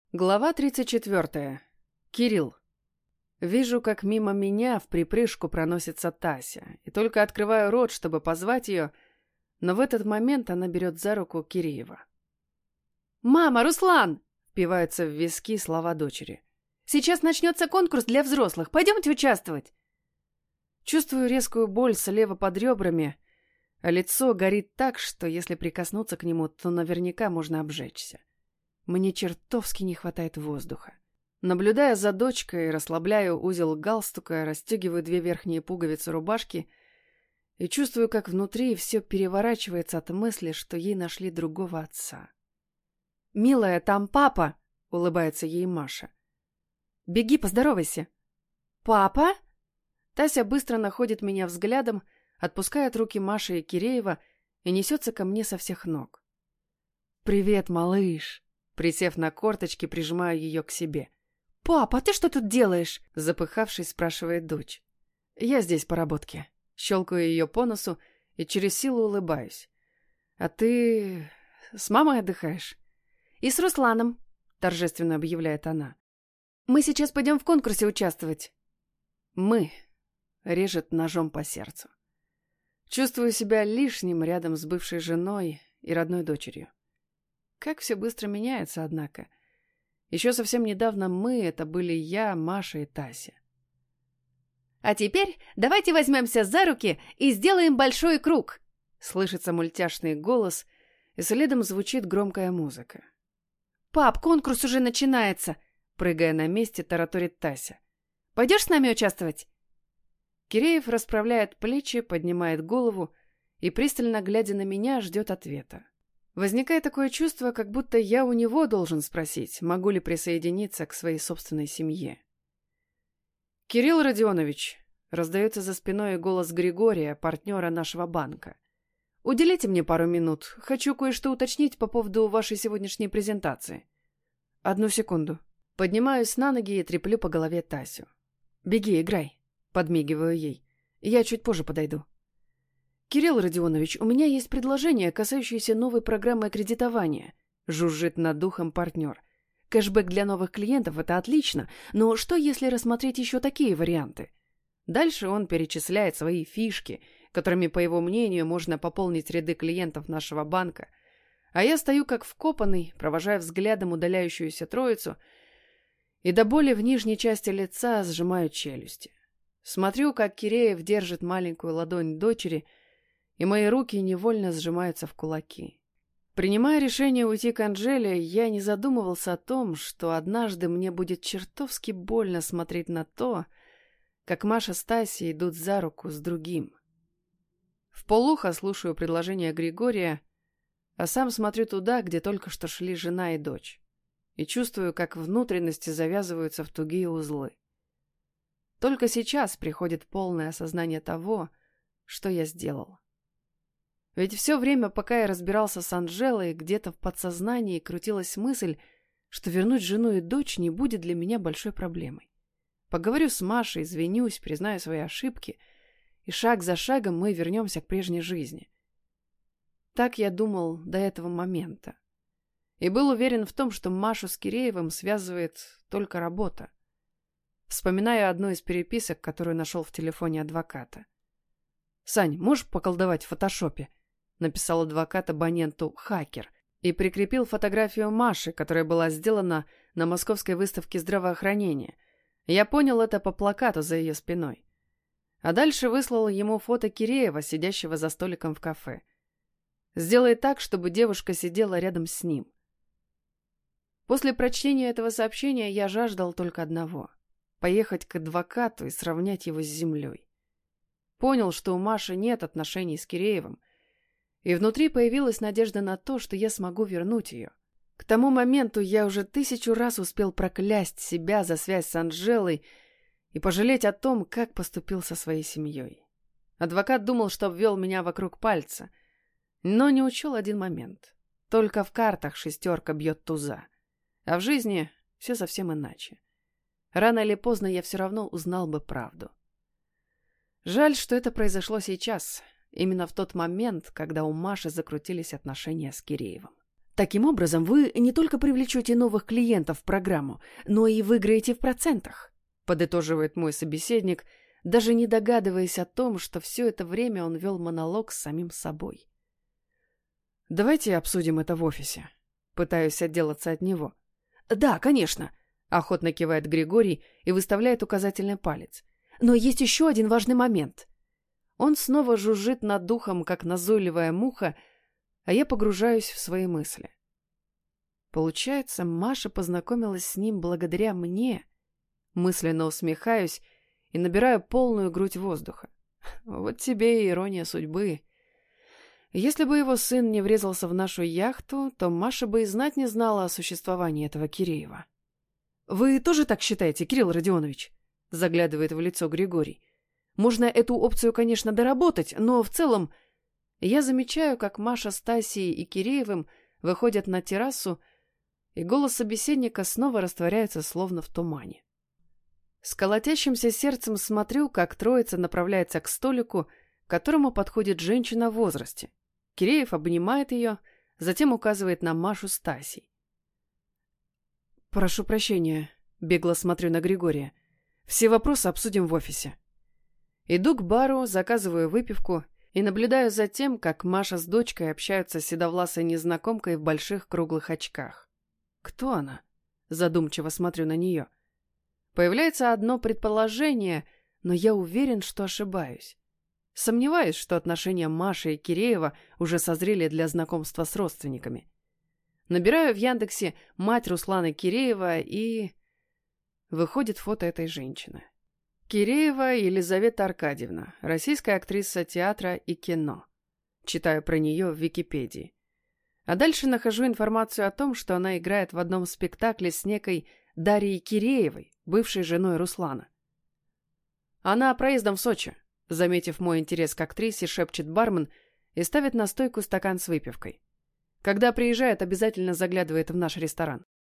Глава 34. Кирилл. Вижу, как мимо меня в припрыжку проносится Тася, и только открываю рот, чтобы позвать ее, но в этот момент она берет за руку Киреева. «Мама, Руслан!» — впиваются в виски слова дочери. «Сейчас начнется конкурс для взрослых. Пойдемте участвовать!» Чувствую резкую боль слева под ребрами, а лицо горит так, что если прикоснуться к нему, то наверняка можно обжечься. Мне чертовски не хватает воздуха. Наблюдая за дочкой, расслабляю узел галстука, расстегиваю 2 верхние пуговицы рубашки и чувствую, как внутри все переворачивается от мысли, что ей нашли другого отца. «Милая, там папа!» — улыбается ей Маша. «Беги, поздоровайся!» «Папа?» Тася быстро находит меня взглядом, отпускает руки Маши и Киреева и несется ко мне со всех ног. «Привет, малыш!» Присев на корточки, прижимаю ее к себе. «Папа, ты что тут делаешь?» Запыхавшись, спрашивает дочь. «Я здесь по работке». Щелкаю ее по носу и через силу улыбаюсь. «А ты с мамой отдыхаешь?» «И с Русланом», торжественно объявляет она. «Мы сейчас пойдем в конкурсе участвовать». «Мы» режет ножом по сердцу. Чувствую себя лишним рядом с бывшей женой и родной дочерью. Как все быстро меняется, однако. Еще совсем недавно мы — это были я, Маша и Тася. «А теперь давайте возьмемся за руки и сделаем большой круг!» Слышится мультяшный голос, и следом звучит громкая музыка. «Пап, конкурс уже начинается!» Прыгая на месте, тараторит Тася. «Пойдешь с нами участвовать?» Киреев расправляет плечи, поднимает голову и, пристально глядя на меня, ждет ответа. Возникает такое чувство, как будто я у него должен спросить, могу ли присоединиться к своей собственной семье. «Кирилл Родионович», — раздается за спиной голос Григория, партнера нашего банка. «Уделите мне пару минут. Хочу кое-что уточнить по поводу вашей сегодняшней презентации». «Одну секунду». Поднимаюсь на ноги и треплю по голове Тасю. «Беги, играй», — подмигиваю ей. «Я чуть позже подойду». «Кирилл Родионович, у меня есть предложение, касающееся новой программы кредитования», — жужжит над духом партнер. «Кэшбэк для новых клиентов — это отлично, но что, если рассмотреть еще такие варианты?» Дальше он перечисляет свои фишки, которыми, по его мнению, можно пополнить ряды клиентов нашего банка. А я стою как вкопанный, провожая взглядом удаляющуюся троицу, и до боли в нижней части лица сжимаю челюсти. Смотрю, как Киреев держит маленькую ладонь дочери, и мои руки невольно сжимаются в кулаки. Принимая решение уйти к Анжеле, я не задумывался о том, что однажды мне будет чертовски больно смотреть на то, как Маша с Тасей идут за руку с другим. Вполуха слушаю предложение Григория, а сам смотрю туда, где только что шли жена и дочь, и чувствую, как внутренности завязываются в тугие узлы. Только сейчас приходит полное осознание того, что я сделал. Ведь все время, пока я разбирался с Анжелой, где-то в подсознании крутилась мысль, что вернуть жену и дочь не будет для меня большой проблемой. Поговорю с Машей, извинюсь, признаю свои ошибки, и шаг за шагом мы вернемся к прежней жизни. Так я думал до этого момента. И был уверен в том, что Машу с Киреевым связывает только работа. Вспоминаю одну из переписок, которую нашел в телефоне адвоката. «Сань, можешь поколдовать в фотошопе?» Написал адвокат абоненту «Хакер» и прикрепил фотографию Маши, которая была сделана на Московской выставке здравоохранения. Я понял это по плакату за ее спиной. А дальше выслал ему фото Киреева, сидящего за столиком в кафе. Сделай так, чтобы девушка сидела рядом с ним. После прочтения этого сообщения я жаждал только одного — поехать к адвокату и сравнять его с землей. Понял, что у Маши нет отношений с Киреевым, и внутри появилась надежда на то, что я смогу вернуть ее. К тому моменту я уже 1000 раз успел проклясть себя за связь с Анжелой и пожалеть о том, как поступил со своей семьей. Адвокат думал, что обвел меня вокруг пальца, но не учел один момент. Только в картах 6 бьет туза, а в жизни все совсем иначе. Рано или поздно я все равно узнал бы правду. Жаль, что это произошло сейчас, именно в тот момент, когда у Маши закрутились отношения с Киреевым. Таким образом, вы не только привлечете новых клиентов в программу, но и выиграете в процентах, подытоживает мой собеседник, даже не догадываясь о том, что все это время он вел монолог с самим собой. Давайте обсудим это в офисе. Пытаюсь отделаться от него. Да, конечно, охотно кивает Григорий и выставляет указательный палец. Но есть еще один важный момент. Он снова жужжит над духом, как назойливая муха, а я погружаюсь в свои мысли. Получается, Маша познакомилась с ним благодаря мне. Мысленно усмехаюсь и набираю полную грудь воздуха. Вот тебе и ирония судьбы. Если бы его сын не врезался в нашу яхту, то Маша бы и знать не знала о существовании этого Киреева. «Вы тоже так считаете, Кирилл Родионович?» — заглядывает в лицо Григорий. «Можно эту опцию, конечно, доработать, но в целом...» Я замечаю, как Маша с Тасей и Киреевым выходят на террасу, и голос собеседника снова растворяется, словно в тумане. С колотящимся сердцем смотрю, как троица направляется к столику, к которому подходит женщина в возрасте. Киреев обнимает ее, затем указывает на Машу с Тасей. «Прошу прощения», — бегло смотрю на Григория. «Все вопросы обсудим в офисе». Иду к бару, заказываю выпивку и наблюдаю за тем, как Маша с дочкой общаются с седовласой незнакомкой в больших круглых очках. Кто она? Задумчиво смотрю на нее. Появляется одно предположение, но я уверен, что ошибаюсь. Сомневаюсь, что отношения Маши и Киреева уже созрели для знакомства с родственниками. Набираю в Яндексе мать Руслана Киреева и... Выходит фото этой женщины. Киреева Елизавета Аркадьевна, российская актриса театра и кино. Читаю про нее в Википедии. А дальше нахожу информацию о том, что она играет в одном спектакле с некой Дарьей Киреевой, бывшей женой Руслана. Она проездом в Сочи, заметив мой интерес к актрисе, шепчет бармен и ставит на стойку стакан с выпивкой. Когда приезжает, обязательно заглядывает в наш ресторан.